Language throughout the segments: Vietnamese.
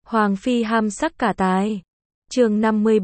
Hoàng phi ham sắc cả tài. Chương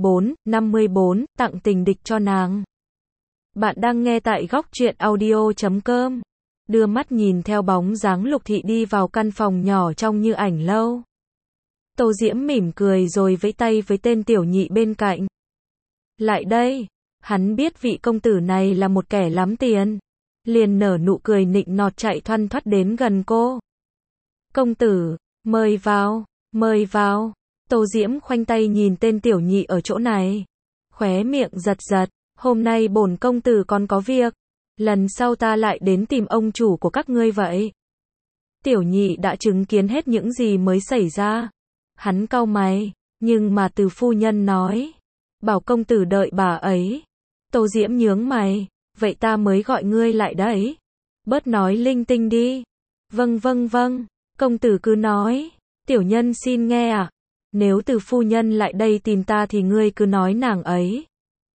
54, tặng tình địch cho nàng. Bạn đang nghe tại góc truyện audio.com. Đưa mắt nhìn theo bóng dáng Lục Thị đi vào căn phòng nhỏ trông như ảnh lâu. Tô Diễm mỉm cười rồi vẫy tay với tên tiểu nhị bên cạnh. Lại đây, hắn biết vị công tử này là một kẻ lắm tiền. Liền nở nụ cười nịnh nọt chạy thoăn thoắt đến gần cô. Công tử, mời vào, mời vào. Tô Diễm khoanh tay nhìn tên tiểu nhị ở chỗ này. Khóe miệng giật giật, hôm nay bổn công tử còn có việc. Lần sau ta lại đến tìm ông chủ của các ngươi vậy. Tiểu nhị đã chứng kiến hết những gì mới xảy ra. Hắn cau mày, nhưng mà từ phu nhân nói. Bảo công tử đợi bà ấy. Tô Diễm nhướng mày, vậy ta mới gọi ngươi lại đấy. Bớt nói linh tinh đi. Vâng, công tử cứ nói. Tiểu nhân xin nghe à. Nếu từ phu nhân lại đây tìm ta thì ngươi cứ nói nàng ấy.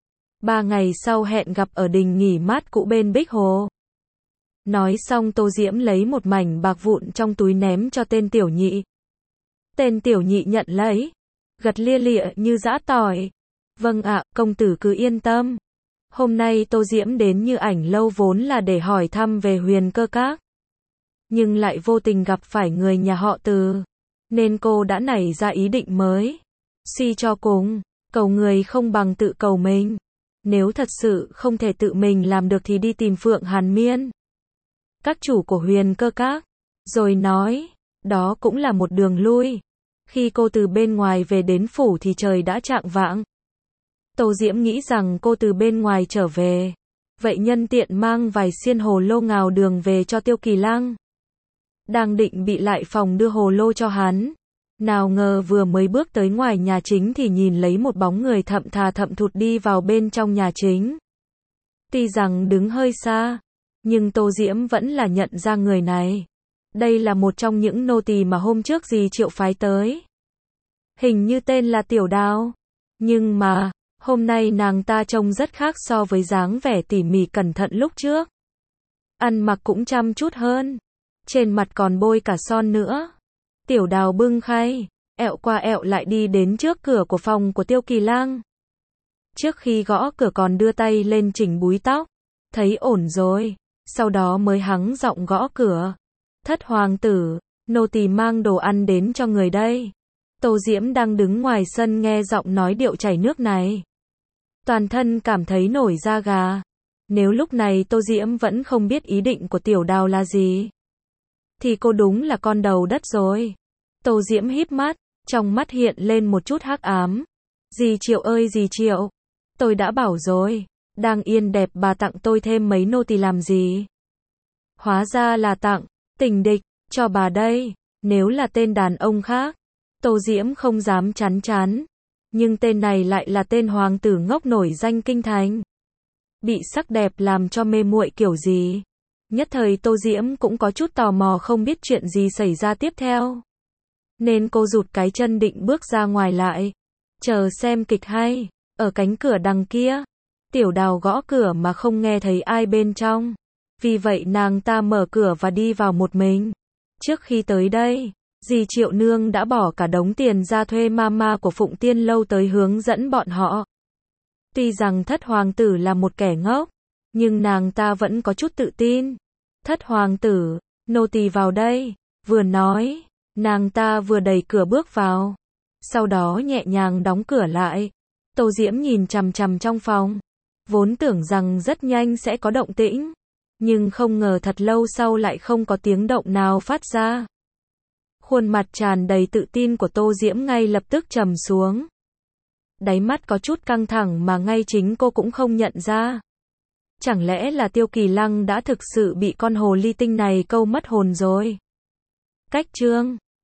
3 ngày sau hẹn gặp ở đình nghỉ mát cũ bên Bích Hồ. Nói xong Tô Diễm lấy một mảnh bạc vụn trong túi ném cho tên tiểu nhị. Tên tiểu nhị nhận lấy, gật lia lịa như giã tỏi. Vâng ạ, công tử cứ yên tâm. Hôm nay Tô Diễm đến như ảnh lâu vốn là để hỏi thăm về Huyền Cơ Các. Nhưng lại vô tình gặp phải người nhà họ Từ. Nên cô đã nảy ra ý định mới. Suy cho cùng, cầu người không bằng tự cầu mình. Nếu thật sự không thể tự mình làm được thì đi tìm Phượng Hàn Miên, các chủ của Huyền Cơ Các. Rồi nói, đó cũng là một đường lui. Khi cô từ bên ngoài về đến phủ thì trời đã chạng vạng. Tô Diễm nghĩ rằng cô từ bên ngoài trở về. Vậy nhân tiện mang vài xiên hồ lô ngào đường về cho Tiêu Kỳ Lăng. Đang định bị lại phòng đưa hồ lô cho hắn. Nào ngờ vừa mới bước tới ngoài nhà chính thì nhìn lấy một bóng người thậm thà thậm thụt đi vào bên trong nhà chính. Tuy rằng đứng hơi xa, nhưng Tô Diễm vẫn là nhận ra người này. Đây là một trong những nô tỳ mà hôm trước dì Triệu phái tới. Hình như tên là Tiểu Đào. Nhưng mà, hôm nay nàng ta trông rất khác so với dáng vẻ tỉ mỉ cẩn thận lúc trước. Ăn mặc cũng chăm chút hơn. Trên mặt còn bôi cả son nữa. Tiểu Đào bưng khay, ẹo qua ẹo lại đi đến trước cửa của phòng của Tiêu Kỳ Lăng. Trước khi gõ cửa còn đưa tay lên chỉnh búi tóc. Thấy ổn rồi, sau đó mới hắng giọng gõ cửa. Thất hoàng tử, nô tỳ mang đồ ăn đến cho người đây. Tô Diễm đang đứng ngoài sân nghe giọng nói điệu chảy nước này. Toàn thân cảm thấy nổi da gà. Nếu lúc này Tô Diễm vẫn không biết ý định của Tiểu Đào là gì, thì cô đúng là con đầu đất rồi. Tô Diễm híp mắt, trong mắt hiện lên một chút hắc ám. Dì Triệu ơi dì Triệu, tôi đã bảo rồi, đang yên đẹp bà tặng tôi thêm mấy nô tỳ làm gì? Hóa ra là tặng tình địch cho bà đây. Nếu là tên đàn ông khác, Tô Diễm không dám chắn chắn. Nhưng tên này lại là tên hoàng tử ngốc nổi danh kinh thành. Bị sắc đẹp làm cho mê muội kiểu gì? Nhất thời Tô Diễm cũng có chút tò mò không biết chuyện gì xảy ra tiếp theo. Nên cô rụt cái chân định bước ra ngoài lại. Chờ xem kịch hay. Ở cánh cửa đằng kia, Tiểu Đào gõ cửa mà không nghe thấy ai bên trong. Vì vậy nàng ta mở cửa và đi vào một mình. Trước khi tới đây, dì Triệu Nương đã bỏ cả đống tiền ra thuê mama của Phụng Tiên Lâu tới hướng dẫn bọn họ. Tuy rằng thất hoàng tử là một kẻ ngốc, nhưng nàng ta vẫn có chút tự tin. Thất hoàng tử, nô tỳ vào đây. Vừa nói, nàng ta vừa đẩy cửa bước vào. Sau đó nhẹ nhàng đóng cửa lại. Tô Diễm nhìn chằm chằm trong phòng. Vốn tưởng rằng rất nhanh sẽ có động tĩnh. Nhưng không ngờ thật lâu sau lại không có tiếng động nào phát ra. Khuôn mặt tràn đầy tự tin của Tô Diễm ngay lập tức trầm xuống. Đáy mắt có chút căng thẳng mà ngay chính cô cũng không nhận ra. Chẳng lẽ là Tiêu Kỳ Lăng đã thực sự bị con hồ ly tinh này câu mất hồn rồi? Cách chương